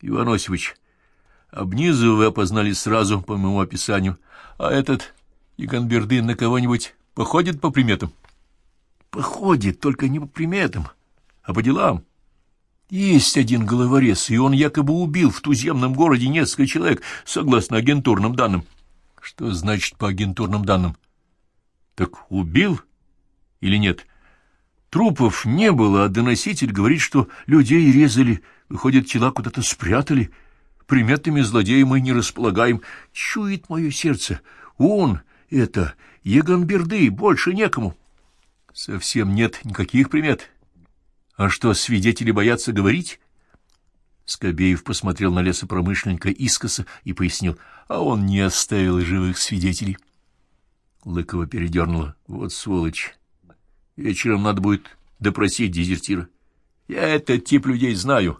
Иван Осипович, Обнизу вы опознали сразу по моему описанию, а этот Егонбердын на кого-нибудь походит по приметам? Походит, только не по приметам, а по делам. Есть один головорез, и он якобы убил в туземном городе несколько человек, согласно агентурным данным. Что значит по агентурным данным? Так убил или нет? Трупов не было, а доноситель говорит, что людей резали, выходит, тела куда-то спрятали. Приметами злодея мы не располагаем. Чует мое сердце. Он — это Егонберды, больше некому. Совсем нет никаких примет. А что, свидетели боятся говорить? Скобеев посмотрел на лесопромышленника искоса и пояснил, а он не оставил живых свидетелей. Лыкова передернула. Вот сволочь. Вечером надо будет допросить дезертира. Я этот тип людей знаю.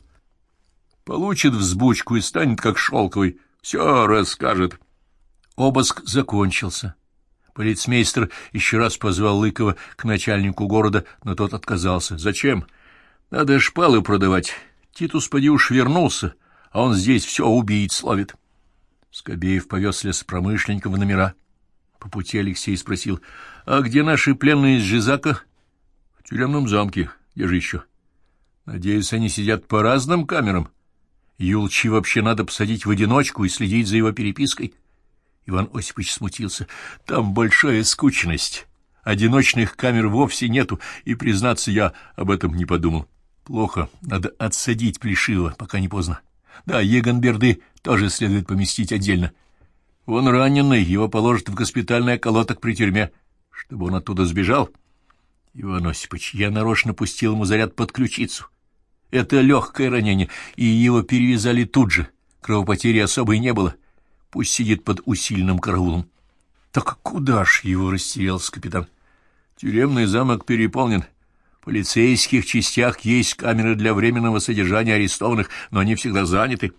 Получит взбучку и станет как шелковый. Все расскажет. Обыск закончился. Полицмейстер еще раз позвал Лыкова к начальнику города, но тот отказался. Зачем? Надо шпалы продавать. Титус поди уж вернулся, а он здесь все убийц ловит. Скобеев повез лесопромышленника в номера. По пути Алексей спросил, а где наши пленные из Жизака? В тюремном замке. Где же еще? Надеюсь, они сидят по разным камерам. Юлчи вообще надо посадить в одиночку и следить за его перепиской. Иван Осипович смутился. Там большая скучность. Одиночных камер вовсе нету, и, признаться, я об этом не подумал. Плохо. Надо отсадить Плешивого, пока не поздно. Да, Егонберды тоже следует поместить отдельно. Он раненый, его положат в госпитальный околоток при тюрьме, чтобы он оттуда сбежал. Иван Осипович, я нарочно пустил ему заряд под ключицу. Это легкое ранение, и его перевязали тут же. Кровопотери особой не было. Пусть сидит под усиленным караулом. Так куда ж его, растерялся капитан? Тюремный замок переполнен. В полицейских частях есть камеры для временного содержания арестованных, но они всегда заняты.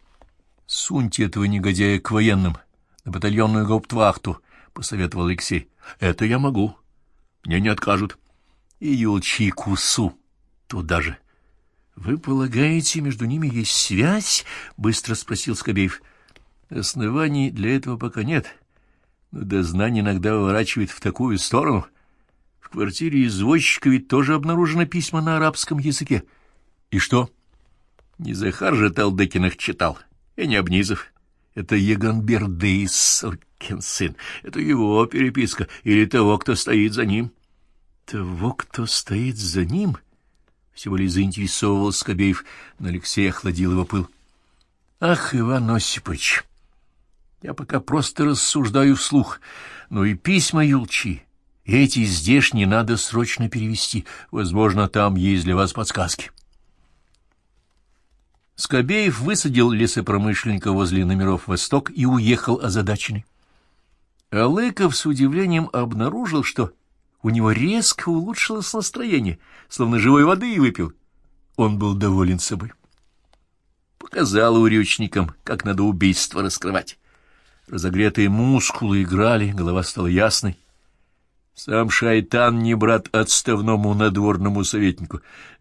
Суньте этого негодяя к военным, на батальонную гауптвахту, — посоветовал Алексей. Это я могу. Мне не откажут. И Юлчи Кусу туда же. — Вы полагаете, между ними есть связь? — быстро спросил Скобеев. — Оснований для этого пока нет, но дознание иногда выворачивает в такую сторону. В квартире извозчика ведь тоже обнаружено письма на арабском языке. И что? Не Захар же Талдыкиных читал, и не Обнизов. Это Егонберды, сукин сын. Это его переписка или того, кто стоит за ним. Того, кто стоит за ним? Всего лишь заинтересовывался Скобеев, но Алексей охладил его пыл. Ах, Иван Осипович, я пока просто рассуждаю вслух, но и письма Юлчи, эти здешние надо срочно перевести. Возможно, там есть для вас подсказки. Скобеев высадил лесопромышленника возле номеров «Восток» и уехал озадаченный. А Лыков с удивлением обнаружил, что у него резко улучшилось настроение, словно живой воды выпил. Он был доволен собой. Показал урючникам, как надо убийство раскрывать. Разогретые мускулы играли, голова стала ясной. Сам шайтан не брат отставному надворному советнику.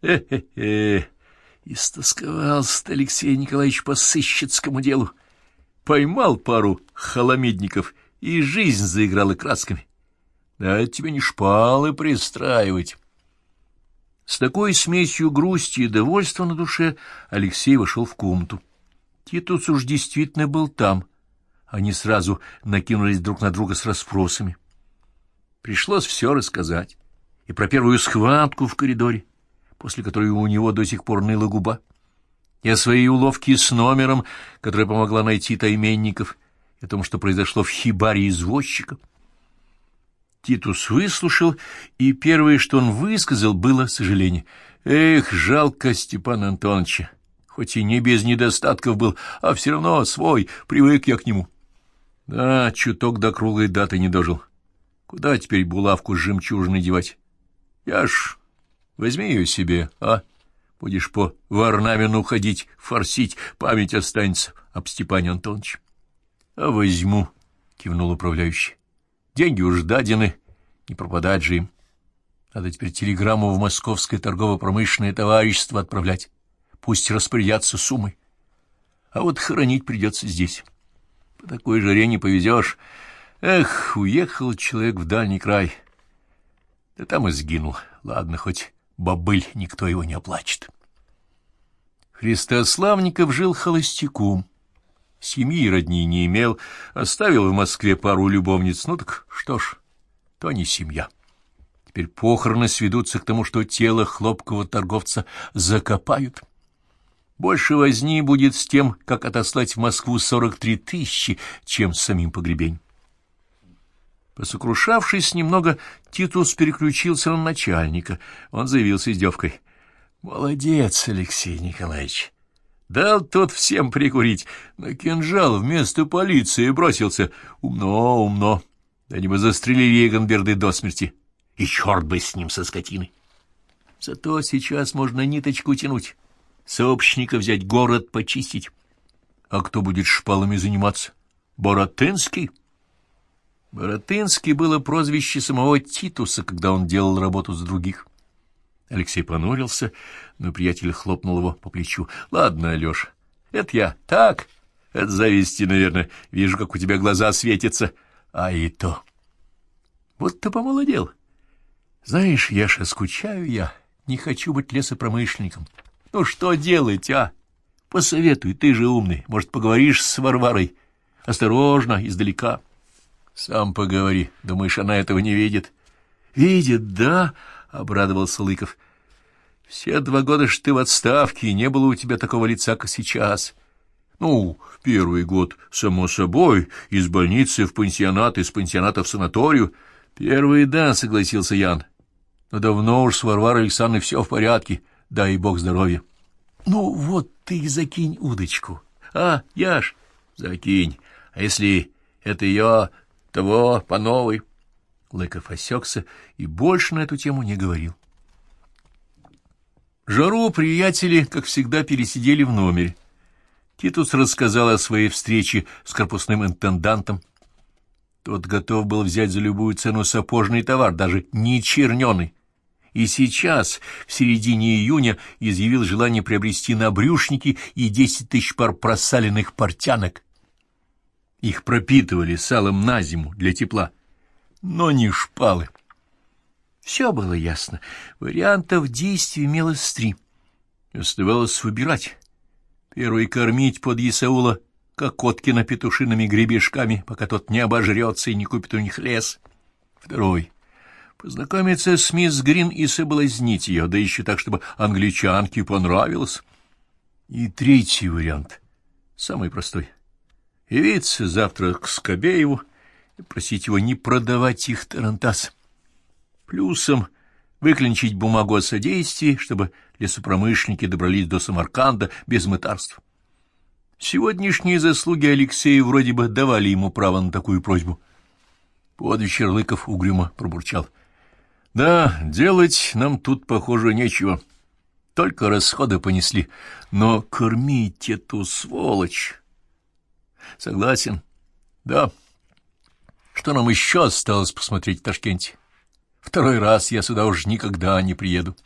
Истосковался Алексей Николаевич по сыщицкому делу. Поймал пару халамидников, и жизнь заиграла красками. Да тебе не шпалы пристраивать. С такой смесью грусти и довольства на душе Алексей вошел в комнату. Титус уж действительно был там. Они сразу накинулись друг на друга с расспросами. Пришлось все рассказать. И про первую схватку в коридоре, после которой у него до сих пор ныла губа, и о своей уловке с номером, которая помогла найти тайменников, и о том, что произошло в хибаре извозчиков. Титус выслушал, и первое, что он высказал, было сожаление. Эх, жалко Степана Антоновича, хоть и не без недостатков был, а все равно свой, привык я к нему. Да, чуток до круглой даты не дожил. Куда теперь булавку с жемчужиной девать? Я ж... Возьми ее себе, а? Будешь по Варнавину ходить, форсить, память останется об Степане Антоновиче. — А возьму, — кивнул управляющий. — Деньги уж дадены, не пропадать же им. Надо теперь телеграмму в Московское торгово-промышленное товарищество отправлять. Пусть распорядятся суммой. а вот хоронить придется здесь. По такой жаре не повезешь. Эх, уехал человек в дальний край. Да там и сгинул. Ладно, хоть бобыль, никто его не оплачет. Христославников жил холостяком. Семьи и родни не имел, оставил в Москве пару любовниц. Ну так что ж, то не семья. Теперь похороны сведутся к тому, что тело хлопкового торговца закопают. Больше возни будет с тем, как отослать в Москву 43 000, чем с самим погребением. Посокрушавшись немного, Титус переключился на начальника. Он заявил с издевкой: «Молодец, Алексей Николаевич! Дал тот всем прикурить, на кинжал вместо полиции бросился. Умно, умно. Они бы застрелили Егонберды до смерти. И черт бы с ним, со скотиной. Зато сейчас можно ниточку тянуть, сообщника взять, город почистить. А кто будет шпалами заниматься? Боротынский?» Боротынский было прозвище самого Титуса, когда он делал работу за других. Алексей понурился, но приятель хлопнул его по плечу. — Ладно, Алеша, это я так, от зависти, наверное. Вижу, как у тебя глаза светятся. А и то. Вот ты помолодел. Знаешь, Яша, скучаю я, не хочу быть лесопромышленником. Ну что делать, а? Посоветуй, ты же умный. Может, поговоришь с Варварой? Осторожно, издалека. Сам поговори. Думаешь, она этого не видит? Видит, да? — обрадовался Лыков. — Все 2 года ж ты в отставке, и не было у тебя такого лица, как сейчас. Ну, первый год, само собой, из больницы в пансионат, из пансионата в санаторию. Первый, да, — согласился Ян. Но давно уж с Варварой Александровной все в порядке, дай бог здоровья. Ну, вот ты и закинь удочку. А, Яш, закинь. А если это ее того по новой? Лыков осекся и больше на эту тему не говорил. Жару приятели, как всегда, пересидели в номере. Титус рассказал о своей встрече с корпусным интендантом. Тот готов был взять за любую цену сапожный товар, даже не черненый. И сейчас, в середине июня, изъявил желание приобрести набрюшники и 10 000 пар просаленных портянок. Их пропитывали салом на зиму для тепла. Но не шпалы. Все было ясно. Вариантов действий имелось 3. Оставалось выбирать. Первый — кормить под Исаула Кокоткина петушиными гребешками, пока тот не обожрется и не купит у них лес. Второй — познакомиться с мисс Грин и соблазнить ее, да еще так, чтобы англичанке понравилось. И третий вариант, самый простой — явиться завтра к Скобееву и просить его не продавать их тарантас. Плюсом выклинчить бумагу о содействии, чтобы лесопромышленники добрались до Самарканда без мытарств. Сегодняшние заслуги Алексея вроде бы давали ему право на такую просьбу. Под вечер Лыков угрюмо пробурчал: — Да, делать нам тут, похоже, нечего. Только расходы понесли. Но кормить эту сволочь... — Согласен. Да. Что нам еще осталось посмотреть в Ташкенте? Второй раз я сюда уж никогда не приеду.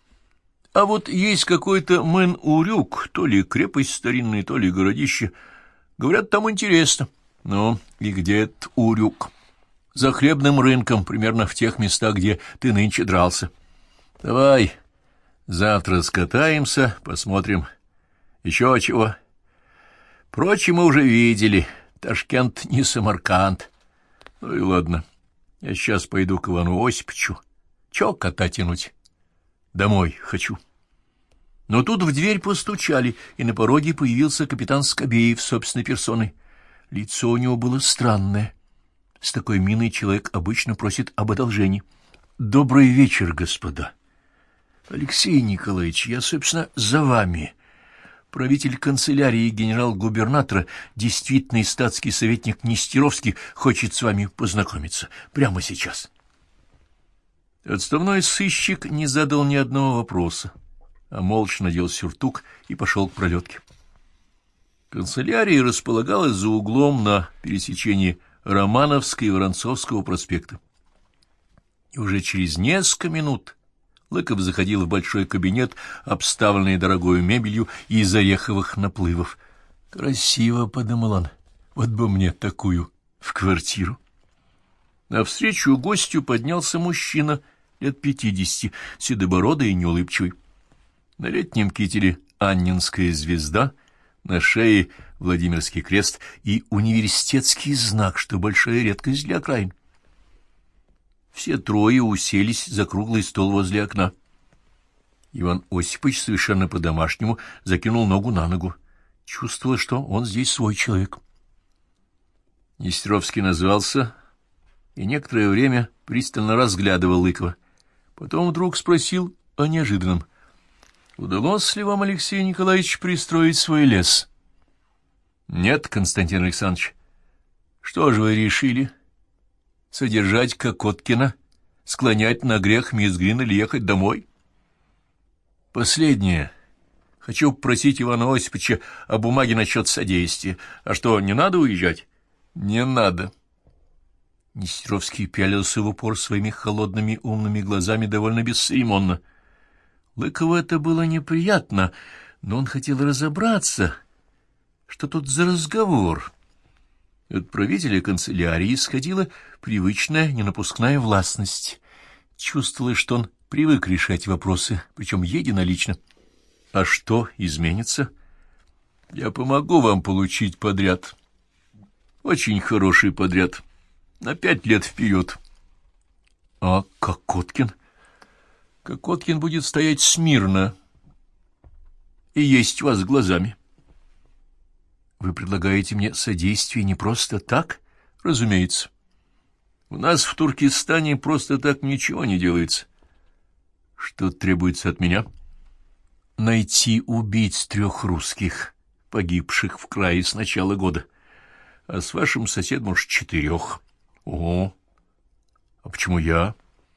А вот есть какой-то Мын-Урюк, то ли крепость старинная, то ли городище. Говорят, там интересно. Ну, и где этот Урюк? За хлебным рынком, примерно в тех местах, где ты нынче дрался. Давай, завтра скатаемся, посмотрим. Еще чего. Прочее мы уже видели. Ташкент не Самарканд. Ну и ладно. Я сейчас пойду к Ивану Осиповичу. Чё кота тянуть? Домой хочу. Но тут в дверь постучали, и на пороге появился капитан Скобеев собственной персоной. Лицо у него было странное. С такой миной человек обычно просит об одолжении. — Добрый вечер, господа. — Алексей Николаевич, я, собственно, за вами. Правитель канцелярии генерал-губернатора, действительный статский советник Нестеровский, хочет с вами познакомиться. Прямо сейчас. Отставной сыщик не задал ни одного вопроса, а молча надел сюртук и пошел к пролетке. Канцелярия располагалась за углом на пересечении Романовского и Воронцовского проспекта. И уже через несколько минут Лыков заходил в большой кабинет, обставленный дорогой мебелью из ореховых наплывов. Красиво, — подумал он, — вот бы мне такую в квартиру. Навстречу гостю поднялся мужчина лет 50, седобородый и неулыбчивый. На летнем кителе Аннинская звезда, на шее Владимирский крест и университетский знак, что большая редкость для окраин. Все трое уселись за круглый стол возле окна. Иван Осипович совершенно по-домашнему закинул ногу на ногу. Чувствовал, что он здесь свой человек. Нестеровский назвался и некоторое время пристально разглядывал Лыкова. Потом вдруг спросил о неожиданном. — Удалось ли вам, Алексей Николаевич, пристроить свой лес? — Нет, Константин Александрович. — Что же вы решили? Содержать Кокоткина, склонять на грех мисс Грин или ехать домой? — Последнее. Хочу попросить Ивана Осиповича о бумаге насчет содействия. А что, не надо уезжать? — Не надо. Нестеровский пялился в упор своими холодными умными глазами довольно бесцеремонно. Лыкову это было неприятно, но он хотел разобраться, что тут за разговор. От правителя канцелярии исходила привычная ненапускная властность. Чувствовалось, что он привык решать вопросы, причем единолично. А что изменится? Я помогу вам получить подряд. Очень хороший подряд. На 5 лет вперед. А Кокоткин? Кокоткин будет стоять смирно и есть вас глазами. Вы предлагаете мне содействие не просто так? Разумеется. У нас в Туркестане просто так ничего не делается. Что требуется от меня? Найти убийц 3 русских, погибших в крае с начала года. А с вашим соседом уж 4. О, а почему я?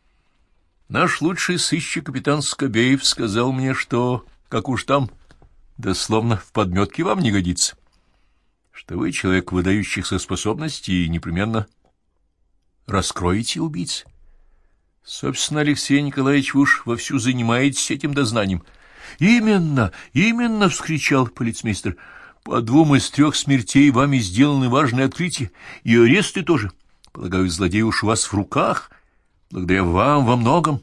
Наш лучший сыщик капитан Скобеев сказал мне, что, как уж там, дословно в подметке вам не годится, что вы человек выдающихся способностей и непременно раскроете убийц. Собственно, Алексей Николаевич, вы уж вовсю занимаетесь этим дознанием. Именно, именно, — вскричал полицмейстер, — по 2 из 3 смертей вами сделаны важные открытия, и аресты тоже. Полагаю, злодей уж у вас в руках, благодаря вам во многом.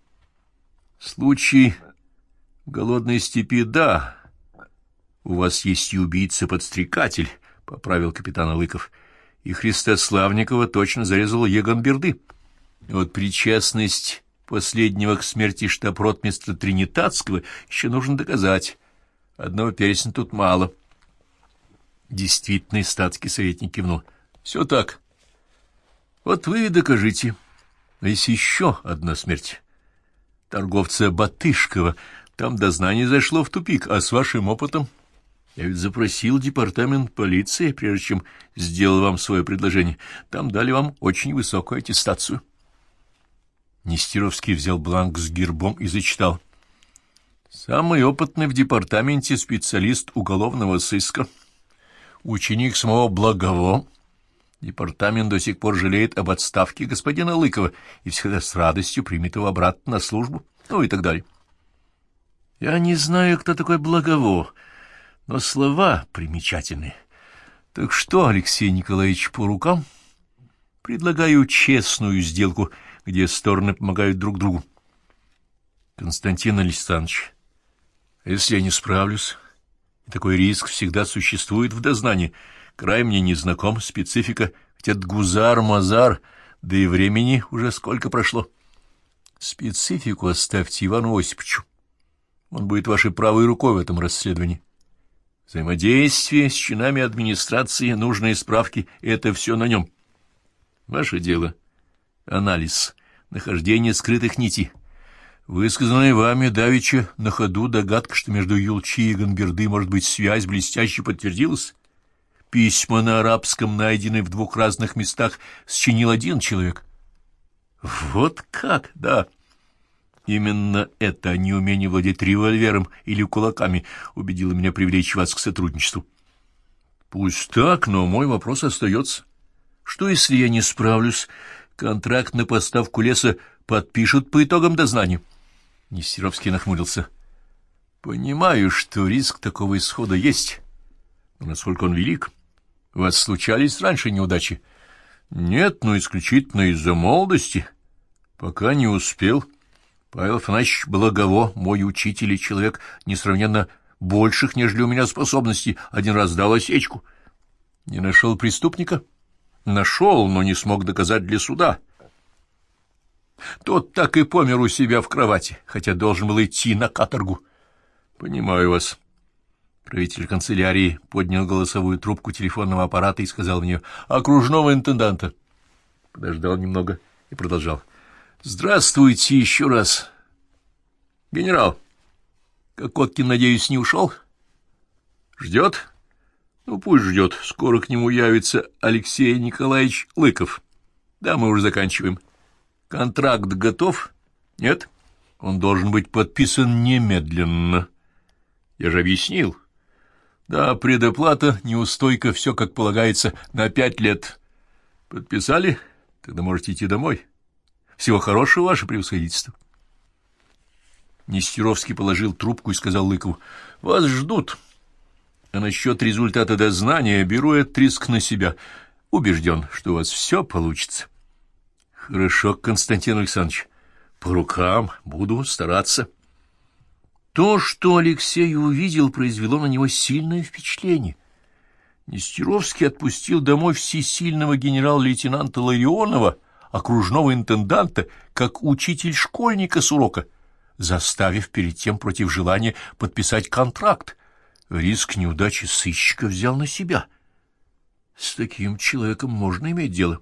Случай в голодной степи, да. У вас есть и убийца-подстрекатель, — поправил капитан Лыков, — и Христославникова точно зарезал Егонберды. Вот причастность последнего к смерти штаб-ротмистра Тринитатского еще нужно доказать. Одного перстня тут мало. Действительный статский советник кивнул. Все так. Вот вы и докажите. А есть еще одна смерть. Торговца Батышкова. Там дознание зашло в тупик, а с вашим опытом... Я ведь запросил департамент полиции, прежде чем сделал вам свое предложение. Там дали вам очень высокую аттестацию. Нестеровский взял бланк с гербом и зачитал. Самый опытный в департаменте специалист уголовного сыска. Ученик самого Благово. Департамент до сих пор жалеет об отставке господина Лыкова и всегда с радостью примет его обратно на службу, ну и так далее. Я не знаю, кто такой Благово, но слова примечательные. Так что, Алексей Николаевич, по рукам? Предлагаю честную сделку, где стороны помогают друг другу. Константин Александрович, если я не справлюсь, и такой риск всегда существует в дознании, край мне не знаком, специфика, ведь это гузар-мазар, да и времени уже сколько прошло. Специфику оставьте Ивану Осиповичу. Он будет вашей правой рукой в этом расследовании. Взаимодействие с чинами администрации, нужные справки — это все на нем. Ваше дело — анализ, нахождение скрытых нитей. Высказанная вами давеча на ходу догадка, что между Юлчи и Егонберды может быть связь, блестяще подтвердилась. Письма на арабском, найденные в 2 разных местах, сочинил 1 человек. Вот как, да. Именно это неумение владеть револьвером или кулаками убедило меня привлечь вас к сотрудничеству. Пусть так, но мой вопрос остается. Что, если я не справлюсь? Контракт на поставку леса подпишут по итогам дознания. Нестеровский нахмурился. Понимаю, что риск такого исхода есть, Насколько он велик? У вас случались раньше неудачи? Нет, но исключительно из-за молодости. Пока не успел. Павел Афанасьевич Благово, мой учитель и человек несравненно больших, нежели у меня способностей, один раз дал осечку. Не нашел преступника? Нашел, но не смог доказать для суда. Тот так и помер у себя в кровати, хотя должен был идти на каторгу. Понимаю вас. Правитель канцелярии поднял голосовую трубку телефонного аппарата и сказал в нее: «Окружного интенданта». Подождал немного и продолжал: «Здравствуйте еще раз. Генерал, Кокоткин, надеюсь, не ушел? Ждет? Ну, пусть ждет. Скоро к нему явится Алексей Николаевич Лыков. Да, мы уже заканчиваем. Контракт готов? Нет? Он должен быть подписан немедленно. Я же объяснил. Да, предоплата, неустойка, все как полагается, на 5 лет. Подписали? Тогда можете идти домой. Всего хорошего, ваше превосходительство». Нестеровский положил трубку и сказал Лыкову: «Вас ждут. А насчет результата дознания беру этот риск на себя. Убежден, что у вас все получится». «Хорошо, Константин Александрович. По рукам, буду стараться». То, что Алексей увидел, произвело на него сильное впечатление. Нестеровский отпустил домой всесильного генерал-лейтенанта Ларионова, окружного интенданта, как учитель школьника с урока, заставив перед тем против желания подписать контракт. Риск неудачи сыщика взял на себя. С таким человеком можно иметь дело.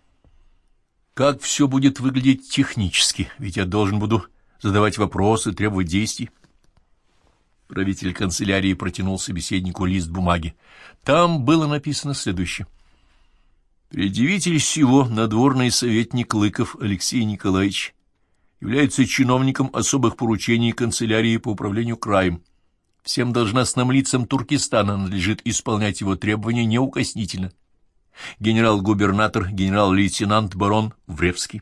Как все будет выглядеть технически? Ведь я должен буду задавать вопросы, требовать действий. Правитель канцелярии протянул собеседнику лист бумаги. Там было написано следующее: «Предъявитель сего, надворный советник Лыков Алексей Николаевич, является чиновником особых поручений канцелярии по управлению краем. Всем должностным лицам Туркестана надлежит исполнять его требования неукоснительно. Генерал-губернатор, генерал-лейтенант барон Вревский».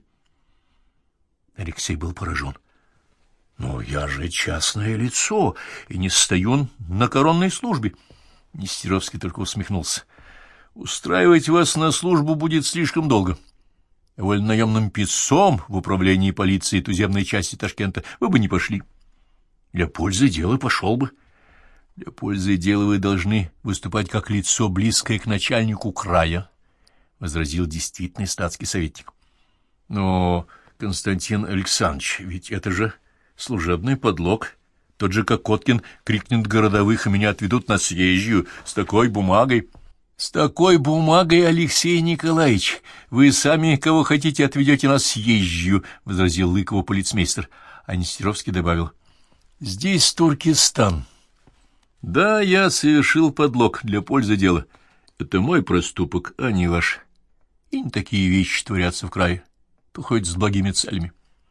Алексей был поражен. «Но я же частное лицо, и не стою на коронной службе». Нестеровский только усмехнулся. «Устраивать вас на службу будет слишком долго. Вольнонаемным писцом в управлении полиции туземной части Ташкента вы бы не пошли. Для пользы дела пошел бы. Для пользы дела вы должны выступать как лицо, близкое к начальнику края», — возразил действительный статский советник. «Но, Константин Александрович, ведь это же служебный подлог. Тот же Кокоткин крикнет городовых, и меня отведут на съезжую с такой бумагой». «С такой бумагой, Алексей Николаевич, вы сами, кого хотите, отведете на съезжую», — возразил Лыкову полицмейстер. А Нестеровский добавил: «Здесь Туркестан. Да, я совершил подлог для пользы дела. Это мой проступок, а не ваш. И не такие вещи творятся в крае, то хоть с благими целями.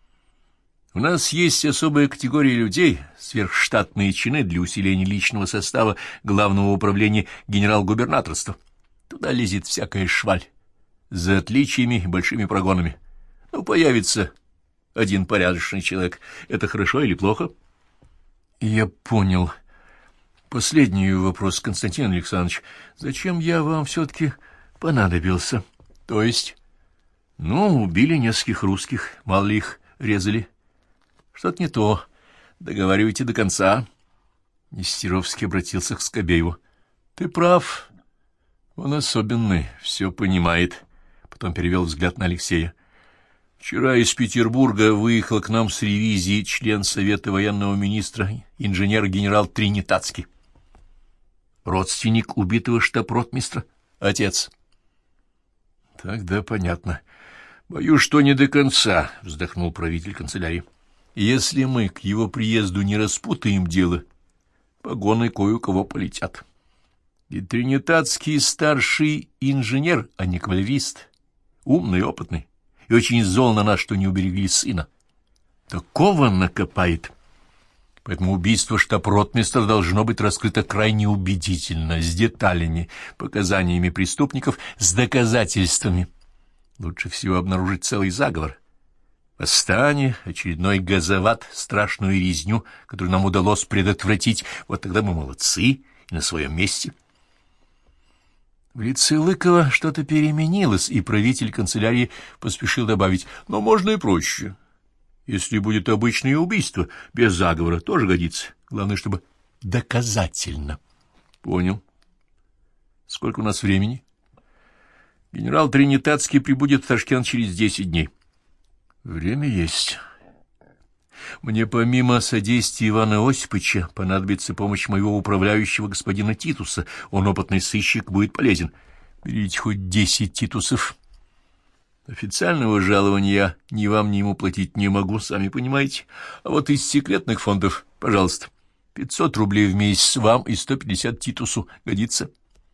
У нас есть особая категория людей, сверхштатные чины для усиления личного состава Главного управления генерал-губернаторства. Туда лезет всякая шваль, за отличиями и большими прогонами. Ну, появится один порядочный человек. Это хорошо или плохо?» «Я понял. Последний вопрос, Константин Александрович. Зачем я вам все-таки понадобился? То есть...» «Ну, убили нескольких русских, мало ли их резали». «Что-то не то. Договаривайте до конца». Нестеровский обратился к Скобееву. «Ты прав. Он особенный, все понимает». Потом перевел взгляд на Алексея. «Вчера из Петербурга выехал к нам с ревизией член Совета военного министра, инженер-генерал Тринитатский. Родственник убитого штаб-ротмистра, отец». «Тогда понятно. Боюсь, что не до конца», — вздохнул правитель канцелярии. «Если мы к его приезду не распутаем дело, погоны кое у кого полетят. И Тринитатский старший инженер, а не кавалерист, умный, опытный, и очень зол на нас, что не уберегли сына. Такого накопает. Поэтому убийство штаб-ротмистра должно быть раскрыто крайне убедительно, с деталями, показаниями преступников, с доказательствами. Лучше всего обнаружить целый заговор. Восстание, очередной газоват, страшную резню, которую нам удалось предотвратить. Вот тогда мы молодцы и на своем месте». В лице Лыкова что-то переменилось, и правитель канцелярии поспешил добавить: но можно и проще. Если будет обычное убийство, без заговора, тоже годится. Главное, чтобы доказательно. Понял. Сколько у нас времени? Генерал Тринитатский прибудет в Ташкент через 10 дней. Время есть. Мне помимо содействия Ивана Осиповича понадобится помощь моего управляющего господина Титуса. Он опытный сыщик, будет полезен. Берите хоть 10 Титусов. Официального жалования я ни вам, ни ему платить не могу, сами понимаете. А вот из секретных фондов, пожалуйста, 500 рублей в месяц вам и 150 Титусу. Годится?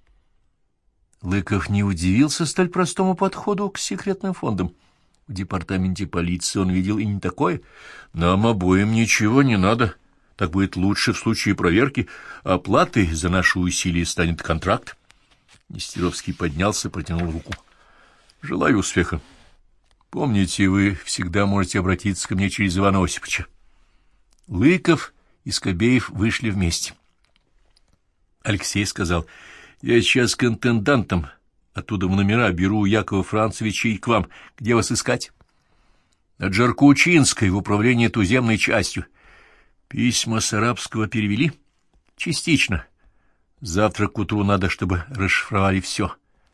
Лыков не удивился столь простому подходу к секретным фондам. В департаменте полиции он видел и не такое. Нам обоим ничего не надо. Так будет лучше в случае проверки. Оплатой за наши усилия станет контракт. Нестеровский поднялся, протянул руку. Желаю успеха. Помните, вы всегда можете обратиться ко мне через Ивана Осиповича. Лыков и Скобеев вышли вместе. Алексей сказал: я сейчас к интендантам. Оттуда в номера беру Якова Францевича и к вам. Где вас искать? От Жаркоучинской в управление туземной частью. Письма с арабского перевели? Частично. Завтра к утру надо, чтобы расшифровали все.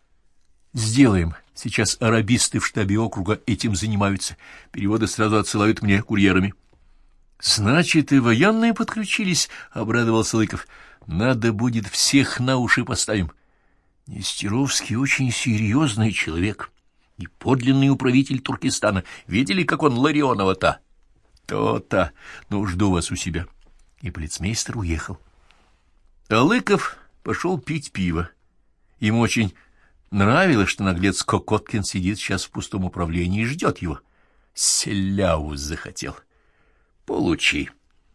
Сделаем. Сейчас арабисты в штабе округа этим занимаются. Переводы сразу отсылают мне курьерами. Значит, и военные подключились, — обрадовался Лыков. Надо будет всех на уши поставим. Нестеровский очень серьезный человек и подлинный управитель Туркестана. Видели, как он Ларионова-то? То-то. Ну, жду вас у себя. И полицмейстер уехал. А Лыков пошел пить пиво. Ему очень нравилось, что наглец Кокоткин сидит сейчас в пустом управлении и ждет его. Селяу захотел. Получи.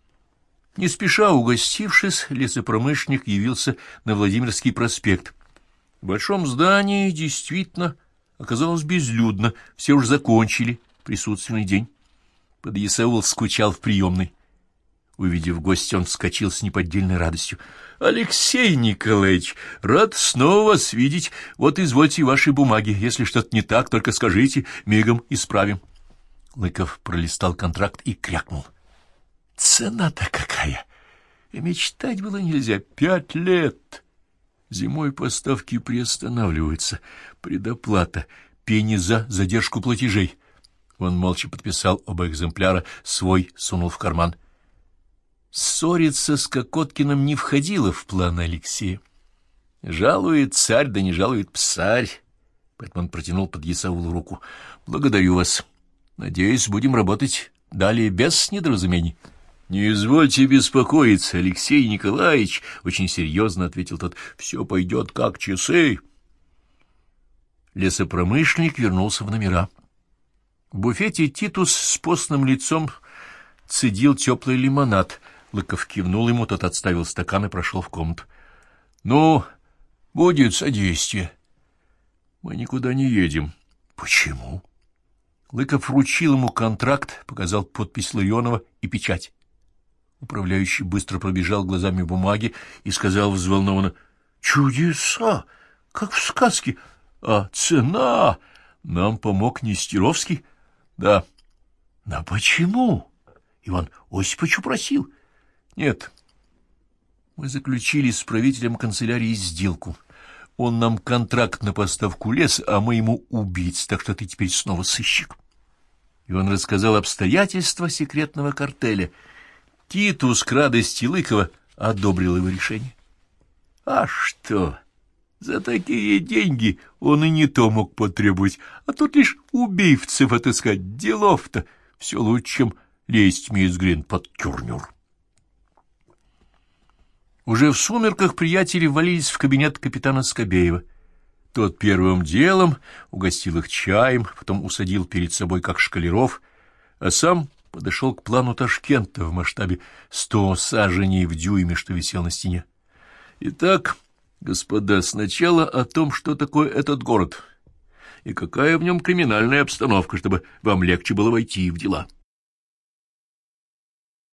Не спеша угостившись, лесопромышленник явился на Владимирский проспект. В большом здании действительно оказалось безлюдно, все уж закончили присутственный день. Подъясаул скучал в приемной. Увидев гостя, он вскочил с неподдельной радостью. — Алексей Николаевич, рад снова вас видеть. Вот извольте ваши бумаги. Если что-то не так, только скажите, мигом исправим. Лыков пролистал контракт и крякнул. — Цена-то какая! И мечтать было нельзя. 5 лет! Зимой поставки приостанавливаются. Предоплата, пени за задержку платежей. Он молча подписал оба экземпляра, свой сунул в карман. Ссориться с Кокоткиным не входило в планы Алексея. Жалует царь, да не жалует псарь. Поэтому он протянул Подъясаулу руку. — Благодарю вас. Надеюсь, будем работать далее без недоразумений. — Не извольте беспокоиться, Алексей Николаевич, — очень серьезно ответил тот. — Все пойдет как часы. Лесопромышленник вернулся в номера. В буфете Титус с постным лицом цедил теплый лимонад. Лыков кивнул ему, тот отставил стакан и прошел в комнату. — Ну, будет содействие. — Мы никуда не едем. — Почему? Лыков вручил ему контракт, показал подпись Ларионова и печать. Управляющий быстро пробежал глазами бумаги и сказал взволнованно: — Чудеса! Как в сказке! А цена? Нам помог Нестеровский? — Да. — Но почему? Иван Осипович упросил. — Нет. Мы заключили с правителем канцелярии сделку. Он нам контракт на поставку леса, а мы ему убийц, так что ты теперь снова сыщик. И он рассказал обстоятельства секретного картеля. Титус, к радости Лыкова, одобрил его решение. А что? За такие деньги он и не то мог потребовать, а тут лишь убивцев отыскать. Делов-то все лучше, чем лезть мизгрин под тюрнюр. Уже в сумерках приятели ввалились в кабинет капитана Скобеева. Тот первым делом угостил их чаем, потом усадил перед собой как школяров, а сам подошел к плану Ташкента в масштабе 100 саженей в дюйме, что висел на стене. Итак, господа, сначала о том, что такое этот город и какая в нем криминальная обстановка, чтобы вам легче было войти в дела.